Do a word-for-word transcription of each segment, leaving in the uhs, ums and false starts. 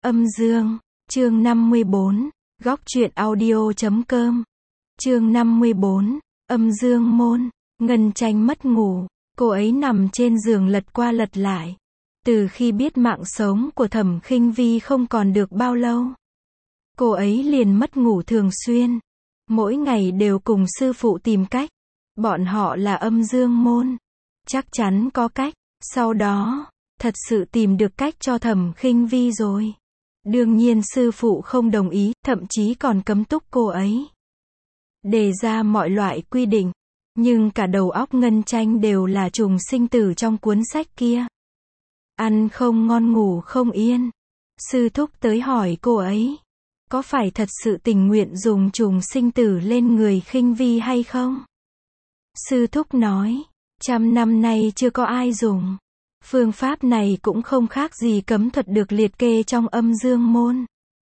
Âm dương, chương năm mươi bốn, góc truyện audio chấm com. Chương năm mươi bốn, âm dương môn. Ngân Tranh mất ngủ, cô ấy nằm trên giường lật qua lật lại. Từ khi biết mạng sống của Thẩm Khinh Vi không còn được bao lâu, cô ấy liền mất ngủ thường xuyên. Mỗi ngày đều cùng sư phụ tìm cách. Bọn họ là âm dương môn, chắc chắn có cách. Sau đó, thật sự tìm được cách cho Thẩm Khinh Vi rồi. Đương nhiên sư phụ không đồng ý, thậm chí còn cấm túc cô ấy. Đề ra mọi loại quy định, nhưng cả đầu óc Ngân Tranh đều là trùng sinh tử trong cuốn sách kia. Ăn không ngon ngủ không yên. Sư thúc tới hỏi cô ấy, có phải thật sự tình nguyện dùng trùng sinh tử lên người Khinh Vi hay không? Sư thúc nói, trăm năm nay chưa có ai dùng. Phương pháp này cũng không khác gì cấm thuật được liệt kê trong âm dương môn.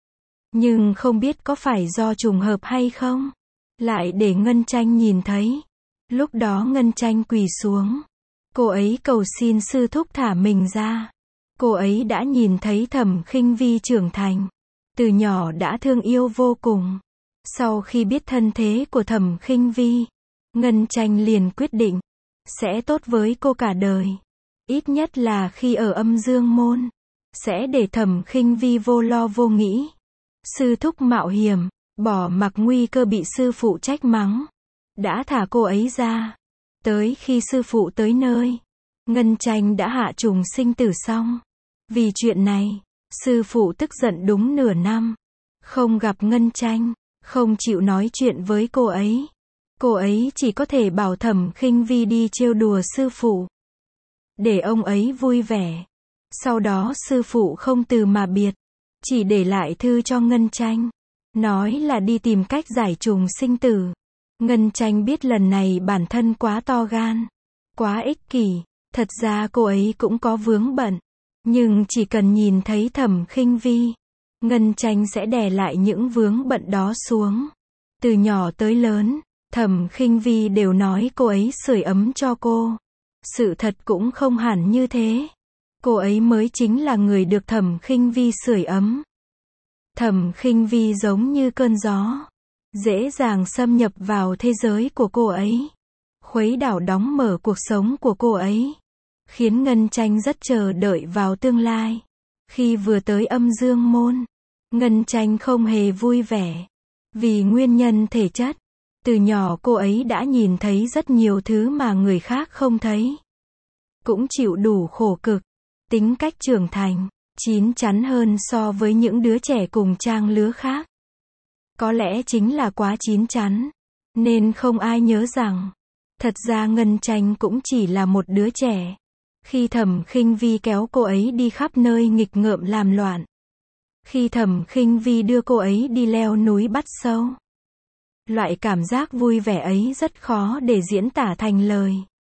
Nhưng không biết có phải do trùng hợp hay không, lại để Ngân Tranh nhìn thấy. Lúc đó Ngân Tranh quỳ xuống. Cô ấy cầu xin sư thúc thả mình ra. Cô ấy đã nhìn thấy Thẩm Khinh Vi trưởng thành. Từ nhỏ đã thương yêu vô cùng. Sau khi biết thân thế của Thẩm Khinh Vi, Ngân Tranh liền quyết định sẽ tốt với cô cả đời. Ít nhất là khi ở âm dương môn, sẽ để Thẩm Khinh Vi vô lo vô nghĩ. Sư thúc mạo hiểm, bỏ mặc nguy cơ bị sư phụ trách mắng, đã thả cô ấy ra. Tới khi sư phụ tới nơi, Ngân Tranh đã hạ trùng sinh tử xong. Vì chuyện này, sư phụ tức giận đúng nửa năm. Không gặp Ngân Tranh, không chịu nói chuyện với cô ấy. Cô ấy chỉ có thể bảo Thẩm Khinh Vi đi trêu đùa sư phụ, để ông ấy vui vẻ. Sau đó sư phụ không từ mà biệt, chỉ để lại thư cho Ngân Tranh, nói là đi tìm cách giải trùng sinh tử. Ngân Tranh biết lần này bản thân quá to gan, quá ích kỷ. Thật ra cô ấy cũng có vướng bận, nhưng chỉ cần nhìn thấy Thẩm Khinh Vi, Ngân Tranh sẽ đè lại những vướng bận đó xuống. Từ nhỏ tới lớn, Thẩm Khinh Vi đều nói cô ấy sưởi ấm cho cô. Sự thật cũng không hẳn như thế. Cô ấy mới chính là người được Thẩm Khinh Vi sưởi ấm. Thẩm Khinh Vi giống như cơn gió, dễ dàng xâm nhập vào thế giới của cô ấy, khuấy đảo đóng mở cuộc sống của cô ấy, khiến Ngân Tranh rất chờ đợi vào tương lai. Khi vừa tới âm dương môn, Ngân Tranh không hề vui vẻ, vì nguyên nhân thể chất. Từ nhỏ cô ấy đã nhìn thấy rất nhiều thứ mà người khác không thấy, cũng chịu đủ khổ cực. Tính cách trưởng thành, chín chắn hơn so với những đứa trẻ cùng trang lứa khác. Có lẽ chính là quá chín chắn, nên không ai nhớ rằng, thật ra Ngân Tranh cũng chỉ là một đứa trẻ. Khi Thẩm Khinh Vi kéo cô ấy đi khắp nơi nghịch ngợm làm loạn, khi Thẩm Khinh Vi đưa cô ấy đi leo núi bắt sâu, loại cảm giác vui vẻ ấy rất khó để diễn tả thành lời.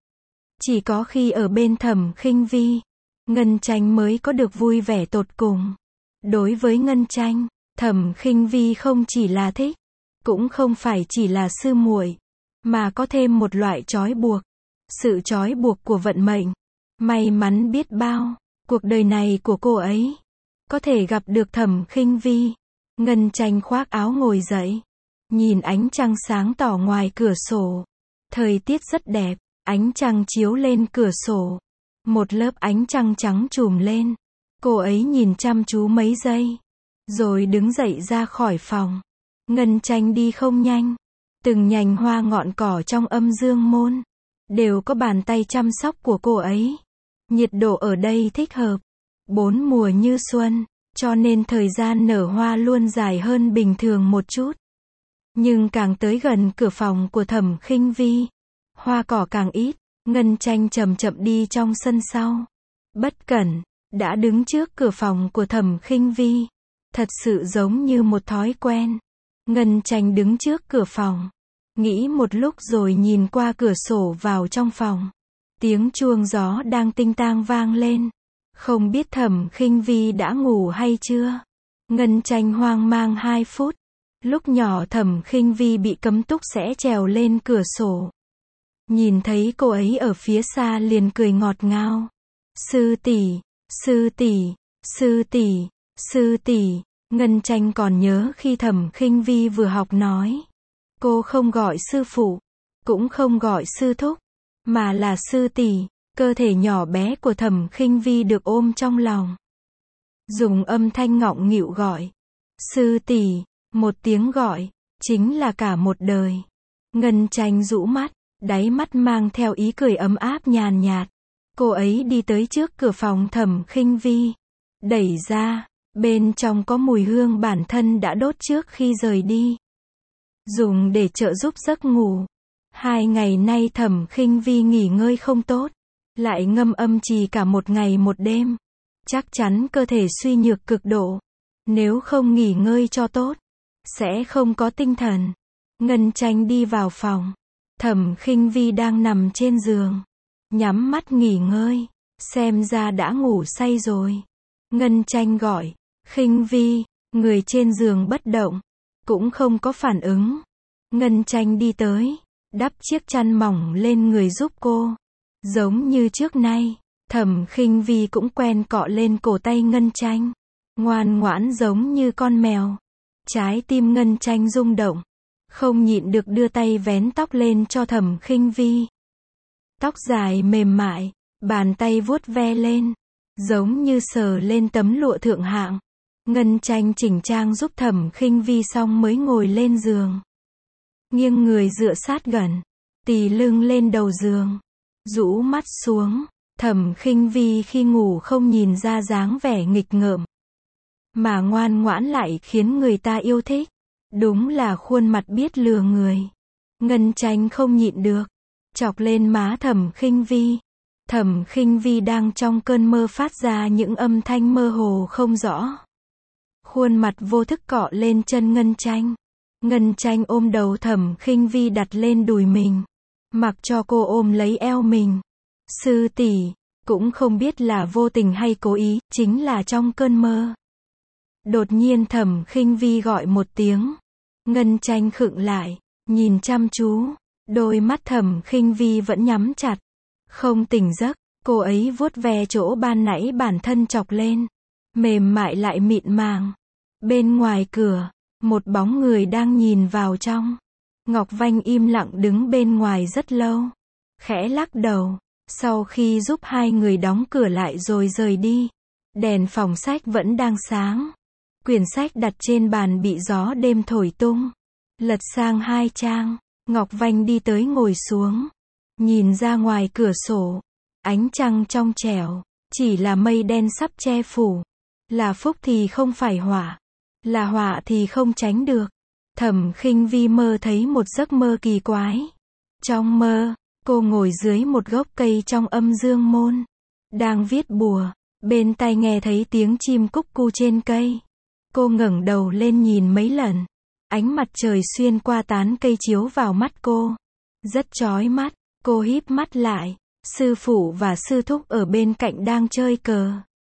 Chỉ có khi ở bên Thẩm Khinh Vi, Ngân Tranh mới có được vui vẻ tột cùng. Đối với Ngân Tranh, Thẩm Khinh Vi không chỉ là thích, cũng không phải chỉ là sư muội, mà có thêm một loại trói buộc. Sự trói buộc của vận mệnh. May mắn biết bao, cuộc đời này của cô ấy có thể gặp được Thẩm Khinh Vi. Ngân Tranh khoác áo ngồi dậy, nhìn ánh trăng sáng tỏ ngoài cửa sổ. Thời tiết rất đẹp, ánh trăng chiếu lên cửa sổ, một lớp ánh trăng trắng trùm lên. Cô ấy nhìn chăm chú mấy giây, rồi đứng dậy ra khỏi phòng. Ngân Tranh đi không nhanh. Từng nhành hoa ngọn cỏ trong âm dương môn đều có bàn tay chăm sóc của cô ấy. Nhiệt độ ở đây thích hợp, bốn mùa như xuân, cho nên thời gian nở hoa luôn dài hơn bình thường một chút. Nhưng càng tới gần cửa phòng của Thẩm Khinh Vi, hoa cỏ càng ít. Ngân Tranh chậm chậm đi trong sân sau. Bất cẩn, đã đứng trước cửa phòng của Thẩm Khinh Vi. Thật sự giống như một thói quen. Ngân Tranh đứng trước cửa phòng, nghĩ một lúc rồi nhìn qua cửa sổ vào trong phòng. Tiếng chuông gió đang tinh tang vang lên. Không biết Thẩm Khinh Vi đã ngủ hay chưa. Ngân Tranh hoang mang hai phút. Lúc nhỏ Thẩm Khinh Vi bị cấm túc sẽ trèo lên cửa sổ. Nhìn thấy cô ấy ở phía xa liền cười ngọt ngào. Sư tỷ, sư tỷ, sư tỷ. Sư tỷ, Ngân Tranh còn nhớ khi Thẩm Khinh Vi vừa học nói. Cô không gọi sư phụ, cũng không gọi sư thúc, mà là sư tỷ. Cơ thể nhỏ bé của Thẩm Khinh Vi được ôm trong lòng. Dùng âm thanh ngọng nghịu gọi. Sư tỷ, một tiếng gọi, chính là cả một đời. Ngân Tranh rũ mắt, đáy mắt mang theo ý cười ấm áp nhàn nhạt. Cô ấy đi tới trước cửa phòng Thẩm Khinh Vi. Đẩy ra, bên trong có mùi hương bản thân đã đốt trước khi rời đi. Dùng để trợ giúp giấc ngủ. Hai ngày nay Thẩm Khinh Vi nghỉ ngơi không tốt. Lại ngâm âm trì cả một ngày một đêm. Chắc chắn cơ thể suy nhược cực độ. Nếu không nghỉ ngơi cho tốt, sẽ không có tinh thần. Ngân Tranh đi vào phòng. Thẩm Khinh Vi đang nằm trên giường. Nhắm mắt nghỉ ngơi. Xem ra đã ngủ say rồi. Ngân Tranh gọi. Khinh Vi. Người trên giường bất động. Cũng không có phản ứng. Ngân Tranh đi tới. Đắp chiếc chăn mỏng lên người giúp cô. Giống như trước nay, Thẩm Khinh Vi cũng quen cọ lên cổ tay Ngân Tranh. Ngoan ngoãn giống như con mèo. Trái tim Ngân Tranh rung động. Không nhịn được đưa tay vén tóc lên cho Thẩm Khinh Vi. Tóc dài mềm mại, bàn tay vuốt ve lên. Giống như sờ lên tấm lụa thượng hạng. Ngân Tranh chỉnh trang giúp Thẩm Khinh Vi xong mới ngồi lên giường. Nghiêng người dựa sát gần. Tì lưng lên đầu giường. Rũ mắt xuống. Thẩm Khinh Vi khi ngủ không nhìn ra dáng vẻ nghịch ngợm. Mà ngoan ngoãn lại khiến người ta yêu thích. Đúng là khuôn mặt biết lừa người. Ngân Tranh không nhịn được. Chọc lên má Thẩm Khinh Vi. Thẩm Khinh Vi đang trong cơn mơ phát ra những âm thanh mơ hồ không rõ. Khuôn mặt vô thức cọ lên chân Ngân Tranh. Ngân Tranh ôm đầu Thẩm Khinh Vi đặt lên đùi mình. Mặc cho cô ôm lấy eo mình. Sư tỷ, cũng không biết là vô tình hay cố ý, chính là trong cơn mơ. Đột nhiên Thẩm Khinh Vi gọi một tiếng. Ngân Tranh khựng lại, nhìn chăm chú. Đôi mắt Thẩm Khinh Vi vẫn nhắm chặt. Không tỉnh giấc, cô ấy vuốt ve chỗ ban nãy bản thân chọc lên. Mềm mại lại mịn màng. Bên ngoài cửa, một bóng người đang nhìn vào trong. Ngọc Vanh im lặng đứng bên ngoài rất lâu. Khẽ lắc đầu. Sau khi giúp hai người đóng cửa lại rồi rời đi. Đèn phòng sách vẫn đang sáng. Quyển sách đặt trên bàn bị gió đêm thổi tung. Lật sang hai trang. Ngọc Vanh đi tới ngồi xuống. Nhìn ra ngoài cửa sổ. Ánh trăng trong trẻo. Chỉ là mây đen sắp che phủ. Là phúc thì không phải họa. Là họa thì không tránh được. Thẩm Khinh Vi mơ thấy một giấc mơ kỳ quái. Trong mơ, cô ngồi dưới một gốc cây trong âm dương môn. Đang viết bùa. Bên tai nghe thấy tiếng chim cúc cu trên cây. Cô ngẩng đầu lên nhìn mấy lần. Ánh mặt trời xuyên qua tán cây chiếu vào mắt cô. Rất chói mắt. Cô híp mắt lại. Sư phụ và sư thúc ở bên cạnh đang chơi cờ.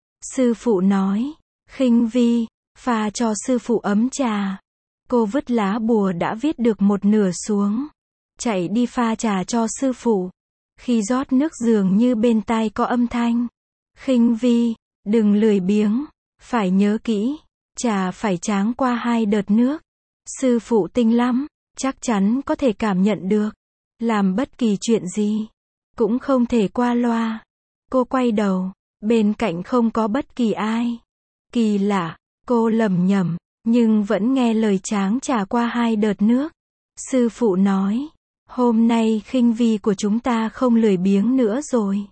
Sư phụ nói. Khinh Vi, pha cho sư phụ ấm trà. Cô vứt lá bùa đã viết được một nửa xuống. Chạy đi pha trà cho sư phụ. Khi rót nước dường như bên tai có âm thanh. Khinh Vi, đừng lười biếng. Phải nhớ kỹ. Trà phải tráng qua hai đợt nước. Sư phụ tinh lắm. Chắc chắn có thể cảm nhận được. Làm bất kỳ chuyện gì. Cũng không thể qua loa. Cô quay đầu. Bên cạnh không có bất kỳ ai. Kỳ lạ. Cô lẩm nhẩm. Nhưng vẫn nghe lời tráng trà qua hai đợt nước. Sư phụ nói. Hôm nay Khinh Vi của chúng ta không lười biếng nữa rồi.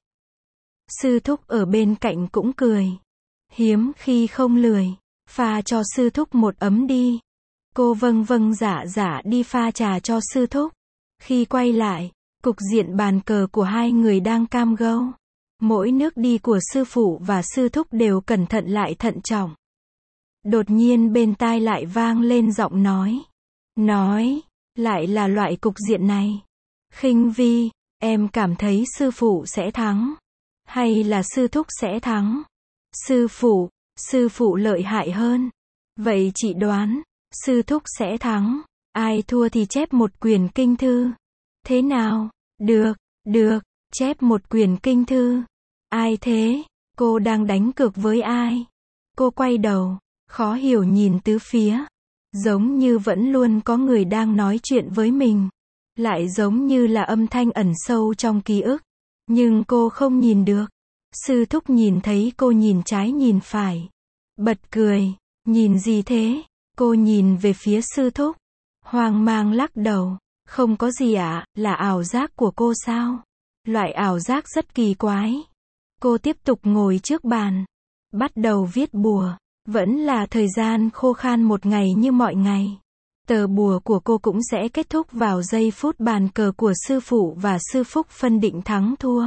Sư thúc ở bên cạnh cũng cười. Hiếm khi không lười. Pha cho sư thúc một ấm đi. Cô vâng vâng dạ dạ đi pha trà cho sư thúc. Khi quay lại, cục diện bàn cờ của hai người đang cam go. Mỗi nước đi của sư phụ và sư thúc đều cẩn thận lại thận trọng. Đột nhiên bên tai lại vang lên giọng nói. Nói, lại là loại cục diện này. Khinh Vi, em cảm thấy sư phụ sẽ thắng. Hay là sư thúc sẽ thắng? Sư phụ, sư phụ lợi hại hơn. Vậy chị đoán, sư thúc sẽ thắng. Ai thua thì chép một quyển kinh thư. Thế nào? Được, được, chép một quyển kinh thư. Ai thế? Cô đang đánh cược với ai? Cô quay đầu, khó hiểu nhìn tứ phía. Giống như vẫn luôn có người đang nói chuyện với mình. Lại giống như là âm thanh ẩn sâu trong ký ức. Nhưng cô không nhìn được. Sư thúc nhìn thấy cô nhìn trái nhìn phải. Bật cười. Nhìn gì thế? Cô nhìn về phía sư thúc. Hoang mang lắc đầu. Không có gì ạ, à, là ảo giác của cô sao? Loại ảo giác rất kỳ quái. Cô tiếp tục ngồi trước bàn. Bắt đầu viết bùa. Vẫn là thời gian khô khan một ngày như mọi ngày. Tờ bùa của cô cũng sẽ kết thúc vào giây phút bàn cờ của sư phụ và sư phúc phân định thắng thua.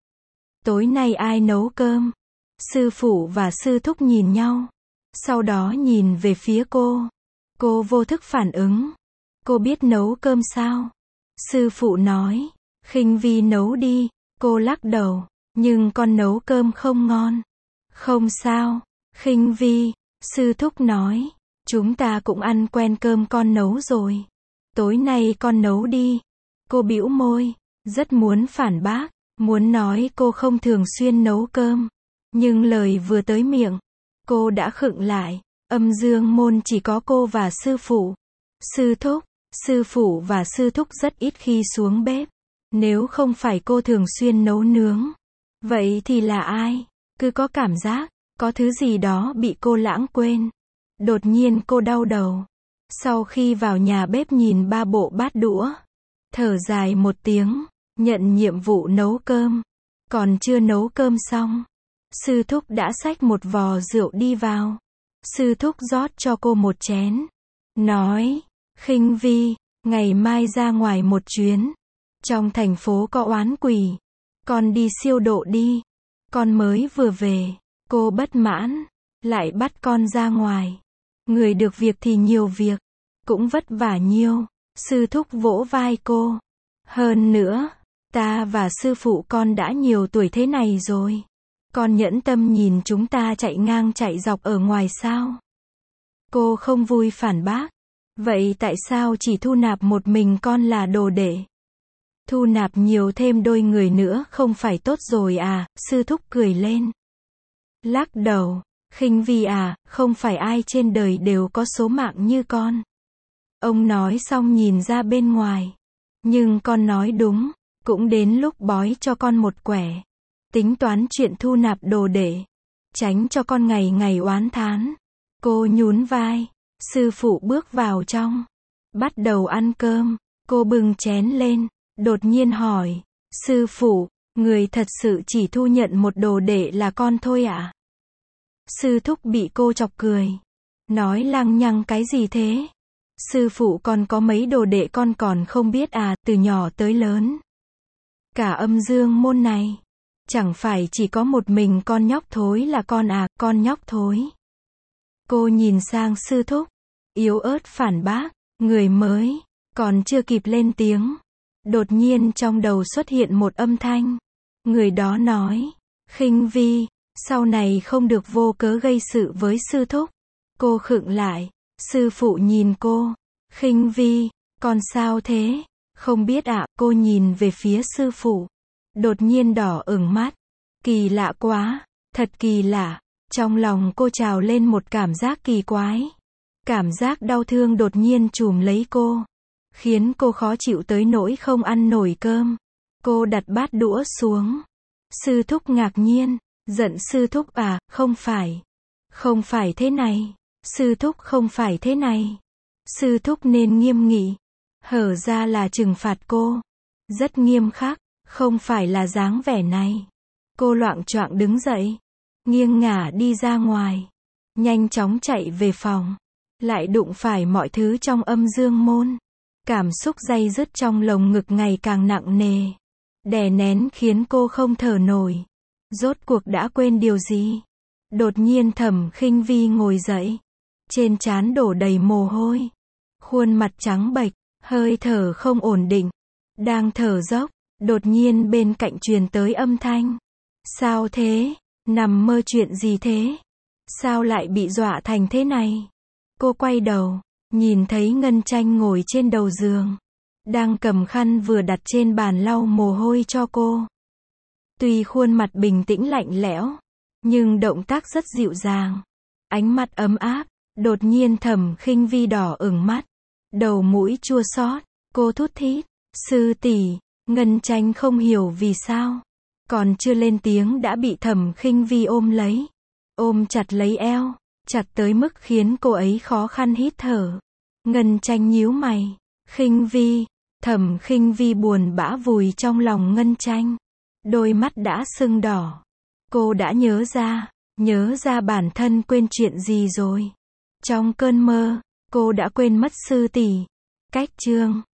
Tối nay ai nấu cơm? Sư phụ và sư thúc nhìn nhau. Sau đó nhìn về phía cô. Cô vô thức phản ứng. Cô biết nấu cơm sao? Sư phụ nói. Khinh Vi nấu đi. Cô lắc đầu. Nhưng con nấu cơm không ngon. Không sao. Khinh Vi. Sư thúc nói. Chúng ta cũng ăn quen cơm con nấu rồi. Tối nay con nấu đi. Cô bĩu môi. Rất muốn phản bác. Muốn nói cô không thường xuyên nấu cơm. Nhưng lời vừa tới miệng. Cô đã khựng lại. Âm dương môn chỉ có cô và sư phụ. Sư thúc. Sư phụ và sư thúc rất ít khi xuống bếp. Nếu không phải cô thường xuyên nấu nướng. Vậy thì là ai? Cứ có cảm giác. Có thứ gì đó bị cô lãng quên. Đột nhiên cô đau đầu. Sau khi vào nhà bếp nhìn ba bộ bát đũa. Thở dài một tiếng. Nhận nhiệm vụ nấu cơm. Còn chưa nấu cơm xong. Sư thúc đã xách một vò rượu đi vào. Sư thúc rót cho cô một chén. Nói. Khinh Vi. Ngày mai ra ngoài một chuyến. Trong thành phố có oán quỷ. Con đi siêu độ đi. Con mới vừa về. Cô bất mãn. Lại bắt con ra ngoài. Người được việc thì nhiều việc. Cũng vất vả nhiều. Sư thúc vỗ vai cô. Hơn nữa. Ta và sư phụ con đã nhiều tuổi thế này rồi. Con nhẫn tâm nhìn chúng ta chạy ngang chạy dọc ở ngoài sao? Cô không vui phản bác. Vậy tại sao chỉ thu nạp một mình con là đồ đệ? Thu nạp nhiều thêm đôi người nữa không phải tốt rồi à? Sư thúc cười lên. Lắc đầu. Khinh Vi à, không phải ai trên đời đều có số mạng như con. Ông nói xong nhìn ra bên ngoài. Nhưng con nói đúng. Cũng đến lúc bói cho con một quẻ. Tính toán chuyện thu nạp đồ đệ. Tránh cho con ngày ngày oán thán. Cô nhún vai. Sư phụ bước vào trong. Bắt đầu ăn cơm. Cô bưng chén lên. Đột nhiên hỏi. Sư phụ, người thật sự chỉ thu nhận một đồ đệ là con thôi ạ? À? Sư thúc bị cô chọc cười. Nói lăng nhăng cái gì thế? Sư phụ còn có mấy đồ đệ con còn không biết à, từ nhỏ tới lớn. Cả âm dương môn này. Chẳng phải chỉ có một mình con nhóc thối là con à, con nhóc thối. Cô nhìn sang sư thúc. Yếu ớt phản bác. Người mới. Còn chưa kịp lên tiếng. Đột nhiên trong đầu xuất hiện một âm thanh. Người đó nói. Khinh Vi. Sau này không được vô cớ gây sự với sư thúc. Cô khựng lại. Sư phụ nhìn cô. Khinh Vi. Con sao thế? Không biết ạ. À, cô nhìn về phía sư phụ. Đột nhiên đỏ ửng mắt. Kỳ lạ quá. Thật kỳ lạ. Trong lòng cô trào lên một cảm giác kỳ quái. Cảm giác đau thương đột nhiên trùm lấy cô. Khiến cô khó chịu tới nỗi không ăn nổi cơm. Cô đặt bát đũa xuống. Sư thúc ngạc nhiên. Giận sư thúc à, không phải. Không phải thế này. Sư thúc không phải thế này. Sư thúc nên nghiêm nghị. Hở ra là trừng phạt cô. Rất nghiêm khắc. Không phải là dáng vẻ này. Cô loạng choạng đứng dậy. Nghiêng ngả đi ra ngoài. Nhanh chóng chạy về phòng. Lại đụng phải mọi thứ trong âm dương môn. Cảm xúc day dứt trong lồng ngực ngày càng nặng nề. Đè nén khiến cô không thở nổi. Rốt cuộc đã quên điều gì? Đột nhiên Thẩm Khinh Vi ngồi dậy. Trên trán đổ đầy mồ hôi. Khuôn mặt trắng bệch, hơi thở không ổn định. Đang thở dốc, đột nhiên bên cạnh truyền tới âm thanh. Sao thế? Nằm mơ chuyện gì thế? Sao lại bị dọa thành thế này? Cô quay đầu, nhìn thấy Ngân Tranh ngồi trên đầu giường. Đang cầm khăn vừa đặt trên bàn lau mồ hôi cho cô. Tuy khuôn mặt bình tĩnh lạnh lẽo, nhưng động tác rất dịu dàng. Ánh mắt ấm áp, đột nhiên Thẩm Khinh Vi đỏ ửng mắt, đầu mũi chua xót, cô thút thít, sư tỷ. Ngân Tranh không hiểu vì sao, còn chưa lên tiếng đã bị Thẩm Khinh Vi ôm lấy, ôm chặt lấy eo, chặt tới mức khiến cô ấy khó khăn hít thở. Ngân Tranh nhíu mày, Khinh Vi. Thẩm Khinh Vi buồn bã vùi trong lòng Ngân Tranh, đôi mắt đã sưng đỏ. Cô đã nhớ ra, nhớ ra bản thân quên chuyện gì rồi. Trong cơn mơ, cô đã quên mất sư tỷ. Cách chương